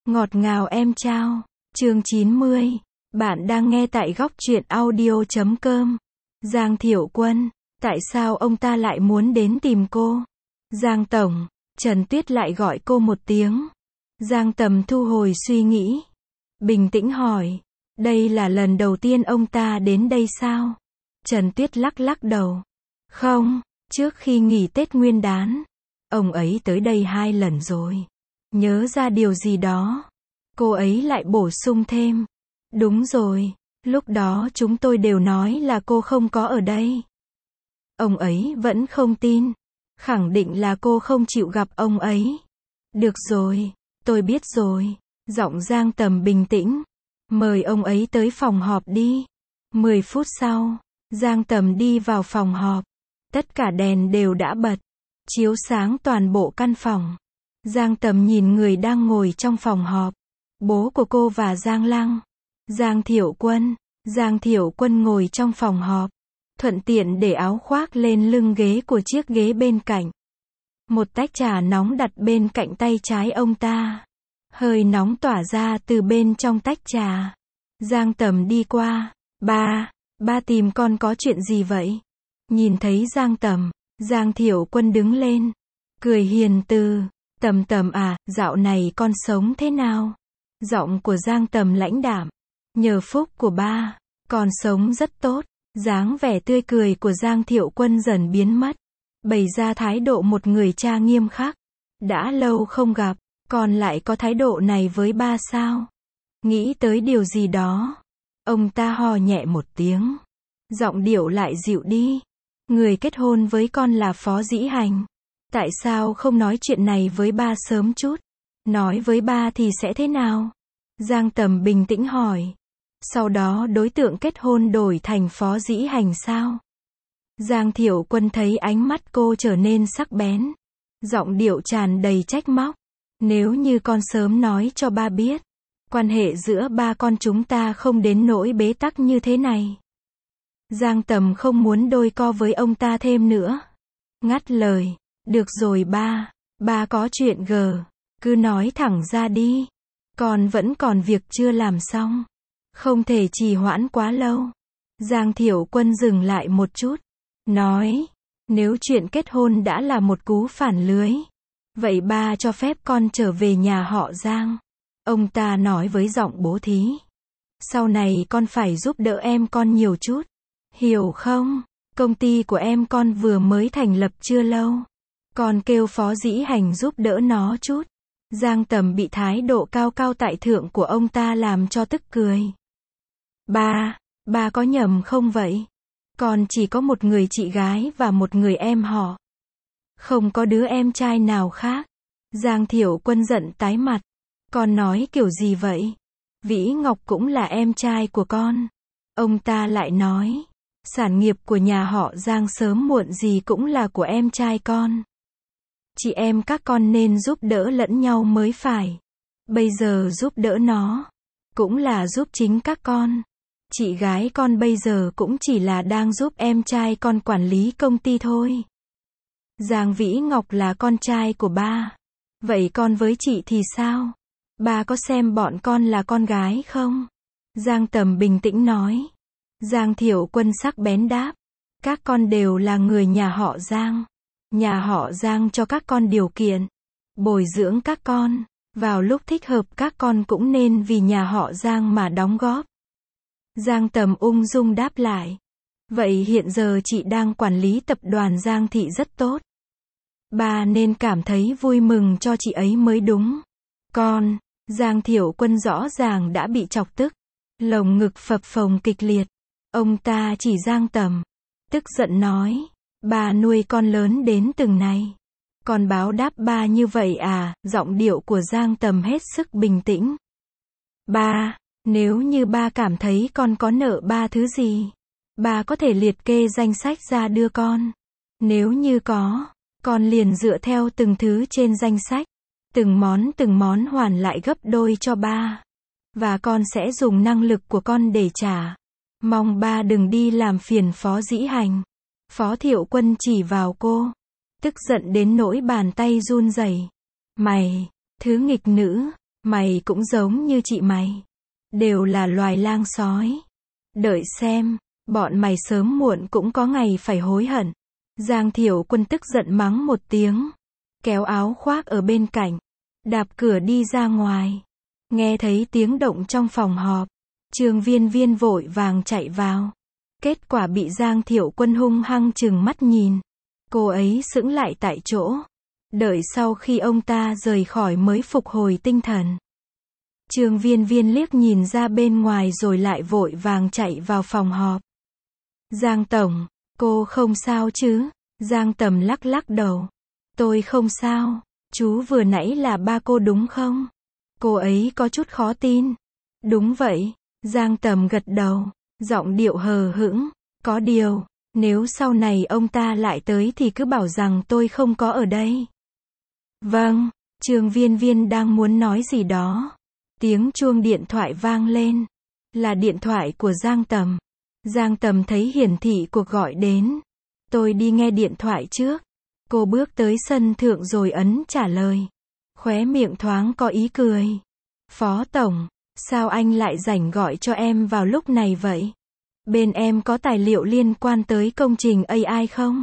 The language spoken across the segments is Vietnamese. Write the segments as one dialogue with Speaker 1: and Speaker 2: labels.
Speaker 1: Ngọt ngào em trao. Chương 90. Bạn đang nghe tại góc truyện audio.com. Giang Thiệu Quân. Tại sao ông ta lại muốn đến tìm cô? Giang Tổng. Trần Tuyết lại gọi cô một tiếng. Giang Tầm thu hồi suy nghĩ. Bình tĩnh hỏi. Đây là lần đầu tiên ông ta đến đây sao? Trần Tuyết lắc lắc đầu. Không, trước khi nghỉ Tết Nguyên đán, ông ấy tới đây 2 lần rồi. Nhớ ra điều gì đó, cô ấy lại bổ sung thêm. Đúng rồi, lúc đó chúng tôi đều nói là cô không có ở đây. Ông ấy vẫn không tin, khẳng định là cô không chịu gặp ông ấy. Được rồi, tôi biết rồi. Giọng Giang Tầm bình tĩnh. Mời ông ấy tới phòng họp đi. 10 phút sau, Giang Tầm đi vào phòng họp. Tất cả đèn đều đã bật, chiếu sáng toàn bộ căn phòng. Giang Tầm nhìn người đang ngồi trong phòng họp. Bố của cô và Giang Lăng. Giang Thiệu Quân. Giang Thiệu Quân ngồi trong phòng họp, thuận tiện để áo khoác lên lưng ghế của chiếc ghế bên cạnh. Một tách trà nóng đặt bên cạnh tay trái ông ta. Hơi nóng tỏa ra từ bên trong tách trà. Giang Tầm đi qua. Ba tìm con có chuyện gì vậy? Nhìn thấy Giang Tầm, Giang Thiệu Quân đứng lên, cười hiền từ. Tầm à, dạo này con sống thế nào? Giọng của Giang Tầm lãnh đạm. Nhờ phúc của ba, con sống rất tốt. Dáng vẻ tươi cười của Giang Thiệu Quân dần biến mất, bày ra thái độ một người cha nghiêm khắc. Đã lâu không gặp, con lại có thái độ này với ba sao? Nghĩ tới điều gì đó, ông ta hò nhẹ một tiếng, giọng điệu lại dịu đi. Người kết hôn với con là Phó Dĩ Hành. Tại sao không nói chuyện này với ba sớm chút? Nói với ba thì sẽ thế nào? Giang Tầm bình tĩnh hỏi. Sau đó đối tượng kết hôn đổi thành Phó Dĩ Hành sao? Giang Thiệu Quân thấy ánh mắt cô trở nên sắc bén, giọng điệu tràn đầy trách móc. Nếu như con sớm nói cho ba biết, quan hệ giữa ba con chúng ta không đến nỗi bế tắc như thế này. Giang Tầm không muốn đôi co với ông ta thêm nữa. Ngắt lời. Được rồi ba có chuyện cứ nói thẳng ra đi. Con vẫn còn việc chưa làm xong, không thể trì hoãn quá lâu. Giang Thiệu Quân dừng lại một chút, nói, nếu chuyện kết hôn đã là một cú phản lưới, vậy ba cho phép con trở về nhà họ Giang. Ông ta nói với giọng bố thí. Sau này con phải giúp đỡ em con nhiều chút, hiểu không? Công ty của em con vừa mới thành lập chưa lâu, con kêu Phó Dĩ Hành giúp đỡ nó chút. Giang Tầm bị thái độ cao cao tại thượng của ông ta làm cho tức cười. Ba có nhầm không vậy? Con chỉ có một người chị gái và một người em họ, không có đứa em trai nào khác. Giang Thiệu Quân giận tái mặt. Con nói kiểu gì vậy? Vĩ Ngọc cũng là em trai của con. Ông ta lại nói, sản nghiệp của nhà họ Giang sớm muộn gì cũng là của em trai con. Chị em các con nên giúp đỡ lẫn nhau mới phải. Bây giờ giúp đỡ nó, cũng là giúp chính các con. Chị gái con bây giờ cũng chỉ là đang giúp em trai con quản lý công ty thôi. Giang Vĩ Ngọc là con trai của ba. Vậy con với chị thì sao? Ba có xem bọn con là con gái không? Giang Tầm bình tĩnh nói. Giang Thiệu Quân sắc bén đáp. Các con đều là người nhà họ Giang. Nhà họ Giang cho các con điều kiện, bồi dưỡng các con. Vào lúc thích hợp các con cũng nên vì nhà họ Giang mà đóng góp. Giang Tầm ung dung đáp lại. Vậy hiện giờ chị đang quản lý tập đoàn Giang Thị rất tốt. Ba nên cảm thấy vui mừng cho chị ấy mới đúng. Con, Giang Thiệu Quân rõ ràng đã bị chọc tức. Lồng ngực phập phồng kịch liệt. Ông ta chỉ Giang Tầm, tức giận nói. Ba nuôi con lớn đến từng này, con báo đáp ba như vậy à? Giọng điệu của Giang Tầm hết sức bình tĩnh. Ba, nếu như ba cảm thấy con có nợ ba thứ gì, ba có thể liệt kê danh sách ra đưa con. Nếu như có, con liền dựa theo từng thứ trên danh sách, từng món hoàn lại gấp đôi cho ba. Và con sẽ dùng năng lực của con để trả. Mong ba đừng đi làm phiền Phó Dĩ Hành. Phó Thiệu Quân chỉ vào cô, tức giận đến nỗi bàn tay run rẩy. Mày, thứ nghịch nữ, Mày cũng giống như chị mày. Đều là loài lang sói. Đợi xem, bọn mày sớm muộn cũng có ngày phải hối hận. Giang Thiểu Quân tức giận mắng một tiếng. Kéo áo khoác ở bên cạnh. Đạp cửa đi ra ngoài. Nghe thấy tiếng động trong phòng họp. Trương Viên Viên vội vàng chạy vào. Kết quả bị Giang Thiểu Quân hung hăng trừng mắt nhìn. Cô ấy sững lại tại chỗ. Đợi sau khi ông ta rời khỏi mới phục hồi tinh thần. Trương Viên Viên liếc nhìn ra bên ngoài rồi lại vội vàng chạy vào phòng họp. Giang Tổng, cô không sao chứ? Giang Tầm lắc lắc đầu. Tôi không sao. Chú vừa nãy là ba cô đúng không? Cô ấy có chút khó tin. Đúng vậy. Giang Tầm gật đầu. Giọng điệu hờ hững. Có điều, nếu sau này ông ta lại tới thì cứ bảo rằng tôi không có ở đây. Vâng, Trương Viên Viên đang muốn nói gì đó. Tiếng chuông điện thoại vang lên. Là điện thoại của Giang Tầm. Giang Tầm thấy hiển thị cuộc gọi đến. Tôi đi nghe điện thoại trước. Cô bước tới sân thượng rồi ấn trả lời. Khóe miệng thoáng có ý cười. Phó Tổng, sao anh lại rảnh gọi cho em vào lúc này vậy? Bên em có tài liệu liên quan tới công trình AI không?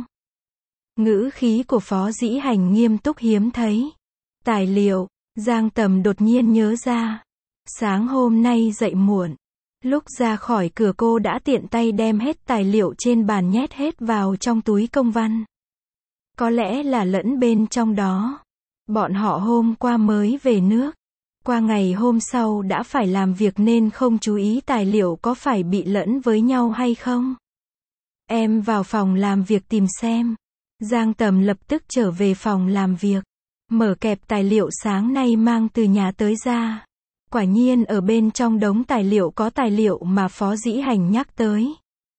Speaker 1: Ngữ khí của Phó Dĩ Hành nghiêm túc hiếm thấy. Tài liệu, Giang Tầm đột nhiên nhớ ra. Sáng hôm nay dậy muộn. Lúc ra khỏi cửa cô đã tiện tay đem hết tài liệu trên bàn nhét hết vào trong túi công văn. Có lẽ là lẫn bên trong đó. Bọn họ hôm qua mới về nước. Qua ngày hôm sau đã phải làm việc nên không chú ý tài liệu có phải bị lẫn với nhau hay không. Em vào phòng làm việc tìm xem. Giang Tầm lập tức trở về phòng làm việc. Mở kẹp tài liệu sáng nay mang từ nhà tới ra. Quả nhiên ở bên trong đống tài liệu có tài liệu mà Phó Dĩ Hành nhắc tới.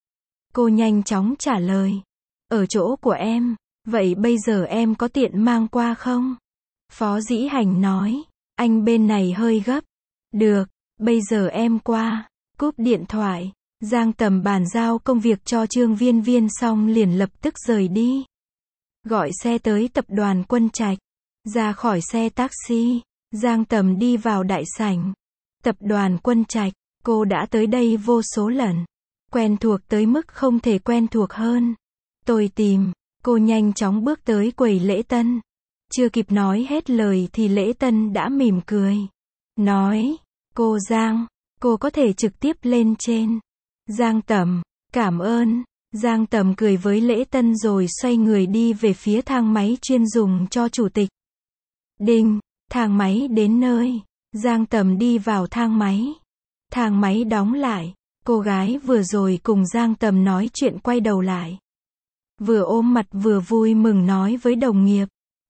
Speaker 1: Cô nhanh chóng trả lời. Ở chỗ của em. Vậy bây giờ em có tiện mang qua không? Phó Dĩ Hành nói. Anh bên này hơi gấp. Được, bây giờ em qua. Cúp điện thoại. Giang Tầm bàn giao công việc cho Trương Viên Viên xong liền lập tức rời đi. Gọi xe tới tập đoàn Quân Trạch. Ra khỏi xe taxi. Giang Tầm đi vào đại sảnh. Tập đoàn Quân Trạch. Cô đã tới đây vô số lần. Quen thuộc tới mức không thể quen thuộc hơn. Tôi tìm. Cô nhanh chóng bước tới quầy lễ tân. Chưa kịp nói hết lời thì lễ tân đã mỉm cười. Nói. Cô Giang. Cô có thể trực tiếp lên trên. Giang Tầm. Cảm ơn. Giang Tầm cười với lễ tân rồi xoay người đi về phía thang máy chuyên dùng cho chủ tịch. Đinh. Thang máy đến nơi. Giang Tầm đi vào thang máy. Thang máy đóng lại. Cô gái vừa rồi cùng Giang Tầm nói chuyện quay đầu lại. Vừa ôm mặt vừa vui mừng nói với đồng nghiệp.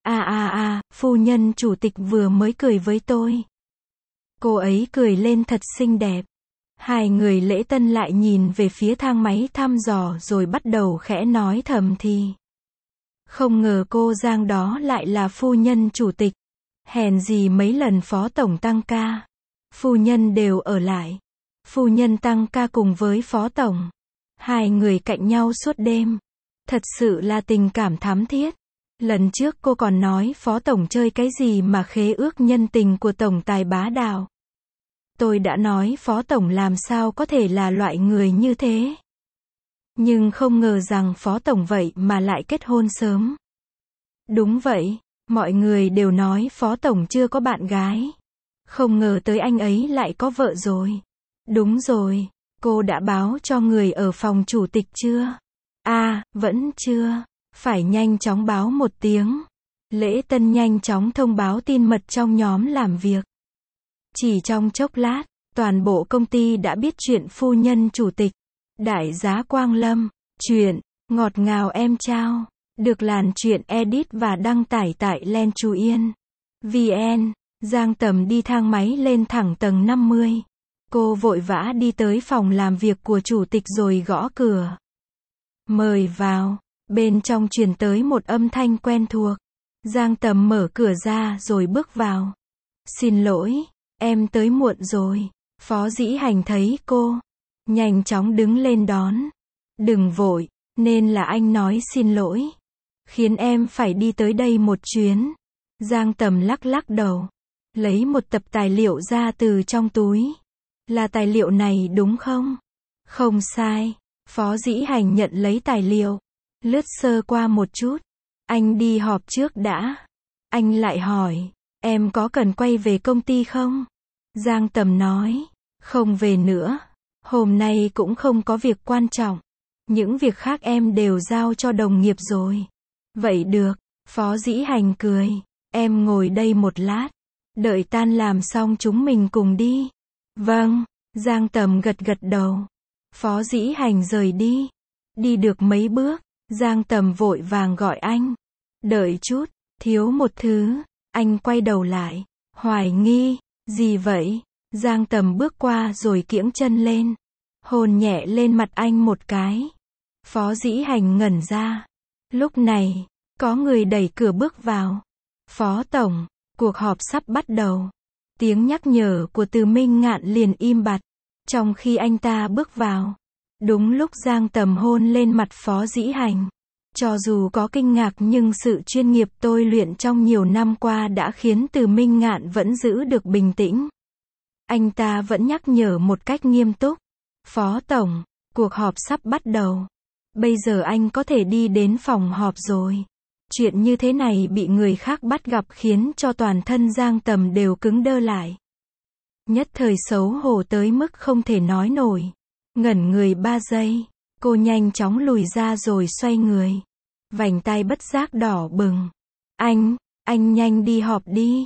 Speaker 1: Phu nhân chủ tịch vừa mới cười với tôi. Cô ấy cười lên thật xinh đẹp. Hai người lễ tân lại nhìn về phía thang máy thăm dò rồi bắt đầu khẽ nói thầm thì. Không ngờ cô Giang đó lại là phu nhân chủ tịch. Hèn gì mấy lần phó tổng tăng ca. Phu nhân đều ở lại. Phu nhân tăng ca cùng với phó tổng. Hai người cạnh nhau suốt đêm. Thật sự là tình cảm thắm thiết. Lần trước cô còn nói phó tổng chơi cái gì mà khế ước nhân tình của tổng tài bá đạo. Tôi đã nói phó tổng làm sao có thể là loại người như thế. Nhưng không ngờ rằng phó tổng vậy mà lại kết hôn sớm. Đúng vậy, mọi người đều nói phó tổng chưa có bạn gái. Không ngờ tới anh ấy lại có vợ rồi. Đúng rồi, cô đã báo cho người ở phòng chủ tịch chưa? Vẫn chưa. Phải nhanh chóng báo một tiếng. Lễ tân nhanh chóng thông báo tin mật trong nhóm làm việc. Chỉ trong chốc lát, toàn bộ công ty đã biết chuyện phu nhân chủ tịch. Đại giá Quang Lâm. Chuyện, ngọt ngào em trao. Được làn chuyện edit và đăng tải tại Len Chú Yên. VN. Giang Tầm đi thang máy lên thẳng tầng 50. Cô vội vã đi tới phòng làm việc của chủ tịch rồi gõ cửa. Mời vào. Bên trong truyền tới một âm thanh quen thuộc. Giang Tầm mở cửa ra rồi bước vào. Xin lỗi, em tới muộn rồi. Phó Dĩ Hành thấy cô. Nhanh chóng đứng lên đón. Đừng vội, nên là anh nói xin lỗi. Khiến em phải đi tới đây một chuyến. Giang Tầm lắc lắc đầu. lấy một tập tài liệu ra từ trong túi. Là tài liệu này đúng không? Không sai. Phó Dĩ Hành nhận lấy tài liệu, lướt sơ qua một chút. Anh đi họp trước đã. Anh lại hỏi, em có cần quay về công ty không? Giang Tầm nói, không về nữa. Hôm nay cũng không có việc quan trọng. Những việc khác em đều giao cho đồng nghiệp rồi. Vậy được. Phó Dĩ Hành cười. Em ngồi đây một lát. Đợi tan làm xong chúng mình cùng đi. Vâng. Giang Tầm gật gật đầu. Phó Dĩ Hành rời đi. Đi được mấy bước, Giang Tầm vội vàng gọi anh. Đợi chút, thiếu một thứ. Anh quay đầu lại. Hoài nghi. Gì vậy? Giang Tầm bước qua rồi kiễng chân lên. Hôn nhẹ lên mặt anh một cái. Phó Dĩ Hành ngẩn ra. Lúc này, có người đẩy cửa bước vào. Phó Tổng, cuộc họp sắp bắt đầu. Tiếng nhắc nhở của Từ Minh Ngạn liền im bặt. Trong khi anh ta bước vào, đúng lúc Giang Tầm hôn lên mặt Phó Dĩ Hành. Cho dù có kinh ngạc nhưng sự chuyên nghiệp tôi luyện trong nhiều năm qua đã khiến Từ Minh Ngạn vẫn giữ được bình tĩnh. Anh ta vẫn nhắc nhở một cách nghiêm túc. Phó Tổng, cuộc họp sắp bắt đầu. Bây giờ anh có thể đi đến phòng họp rồi. Chuyện như thế này bị người khác bắt gặp khiến cho toàn thân Giang Tầm đều cứng đơ lại. Nhất thời xấu hổ tới mức không thể nói nổi. Ngẩn người 3 giây, cô nhanh chóng lùi ra rồi xoay người. Vành tai bất giác đỏ bừng. Anh nhanh đi họp đi.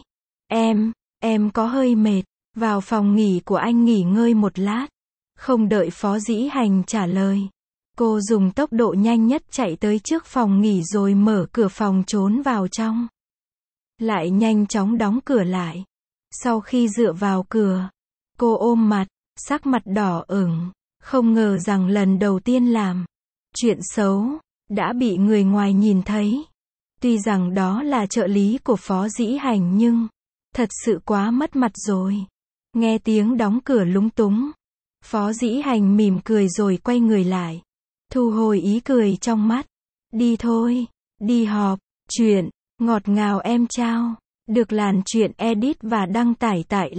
Speaker 1: Em có hơi mệt. Vào phòng nghỉ của anh nghỉ ngơi một lát. Không đợi Phó Dĩ Hành trả lời. Cô dùng tốc độ nhanh nhất chạy tới trước phòng nghỉ rồi mở cửa phòng trốn vào trong. Lại nhanh chóng đóng cửa lại. Sau khi dựa vào cửa, cô ôm mặt, sắc mặt đỏ ửng, không ngờ rằng lần đầu tiên làm chuyện xấu, đã bị người ngoài nhìn thấy. Tuy rằng đó là trợ lý của Phó Dĩ Hành nhưng, thật sự quá mất mặt rồi. Nghe tiếng đóng cửa lúng túng, Phó Dĩ Hành mỉm cười rồi quay người lại. Thu hồi ý cười trong mắt. Đi thôi, đi họp, chuyện, ngọt ngào em trao. Được làn chuyện edit và đăng tải tại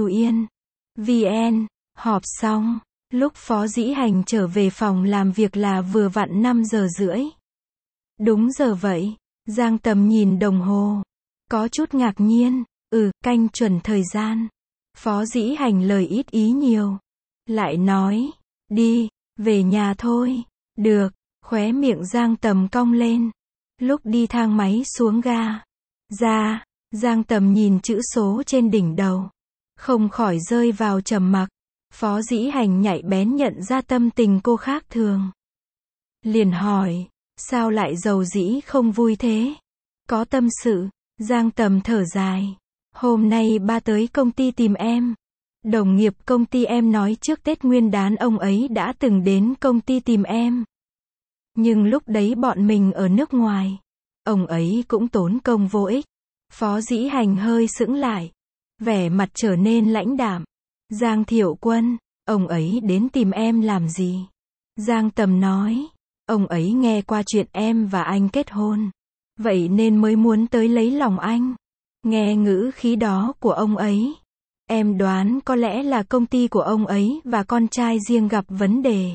Speaker 1: Lenchuyen.vn. Họp xong, lúc Phó Dĩ Hành trở về phòng làm việc là vừa vặn 5 giờ rưỡi. Đúng giờ vậy, Giang Tầm nhìn đồng hồ. Có chút ngạc nhiên, canh chuẩn thời gian. Phó Dĩ Hành lời ít ý nhiều. Lại nói, đi, về nhà thôi. Được, khóe miệng Giang Tầm cong lên. Lúc đi thang máy xuống ga ra, Giang Tầm nhìn chữ số trên đỉnh đầu. Không khỏi rơi vào trầm mặc. Phó Dĩ Hành nhạy bén nhận ra tâm tình cô khác thường. Liền hỏi, sao lại rầu rĩ không vui thế? Có tâm sự. Giang Tầm thở dài. Hôm nay ba tới công ty tìm em. Đồng nghiệp công ty em nói trước Tết Nguyên đán ông ấy đã từng đến công ty tìm em. Nhưng lúc đấy bọn mình ở nước ngoài. Ông ấy cũng tốn công vô ích. Phó Dĩ Hành hơi sững lại. Vẻ mặt trở nên lãnh đạm. Giang Thiệu Quân, ông ấy đến tìm em làm gì? Giang Tầm nói, ông ấy nghe qua chuyện em và anh kết hôn. Vậy nên mới muốn tới lấy lòng anh. Nghe ngữ khí đó của ông ấy. Em đoán có lẽ là công ty của ông ấy và con trai riêng gặp vấn đề.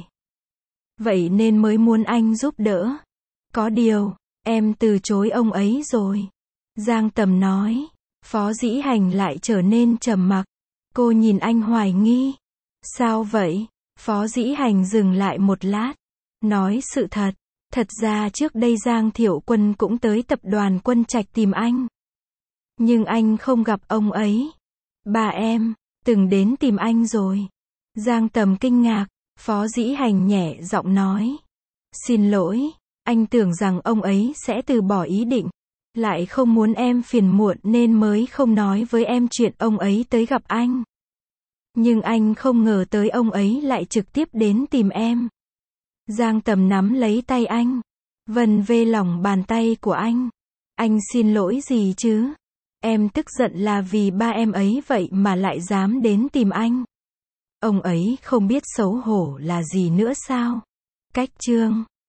Speaker 1: Vậy nên mới muốn anh giúp đỡ. Có điều, em từ chối ông ấy rồi. Giang Tầm nói. Phó Dĩ Hành lại trở nên trầm mặc. Cô nhìn anh hoài nghi. Sao vậy? Phó Dĩ Hành dừng lại một lát. Nói sự thật. Thật ra trước đây Giang Thiệu Quân cũng tới tập đoàn Quân Trạch tìm anh. Nhưng anh không gặp ông ấy. Bà em, từng đến tìm anh rồi. Giang Tầm kinh ngạc. Phó Dĩ Hành nhẹ giọng nói. Xin lỗi, anh tưởng rằng ông ấy sẽ từ bỏ ý định. Lại không muốn em phiền muộn nên mới không nói với em chuyện ông ấy tới gặp anh. Nhưng anh không ngờ tới ông ấy lại trực tiếp đến tìm em. Giang Tầm nắm lấy tay anh. Vân về lòng bàn tay của anh. Anh xin lỗi gì chứ? Em tức giận là vì ba em ấy vậy mà lại dám đến tìm anh. Ông ấy không biết xấu hổ là gì nữa sao? Cách chương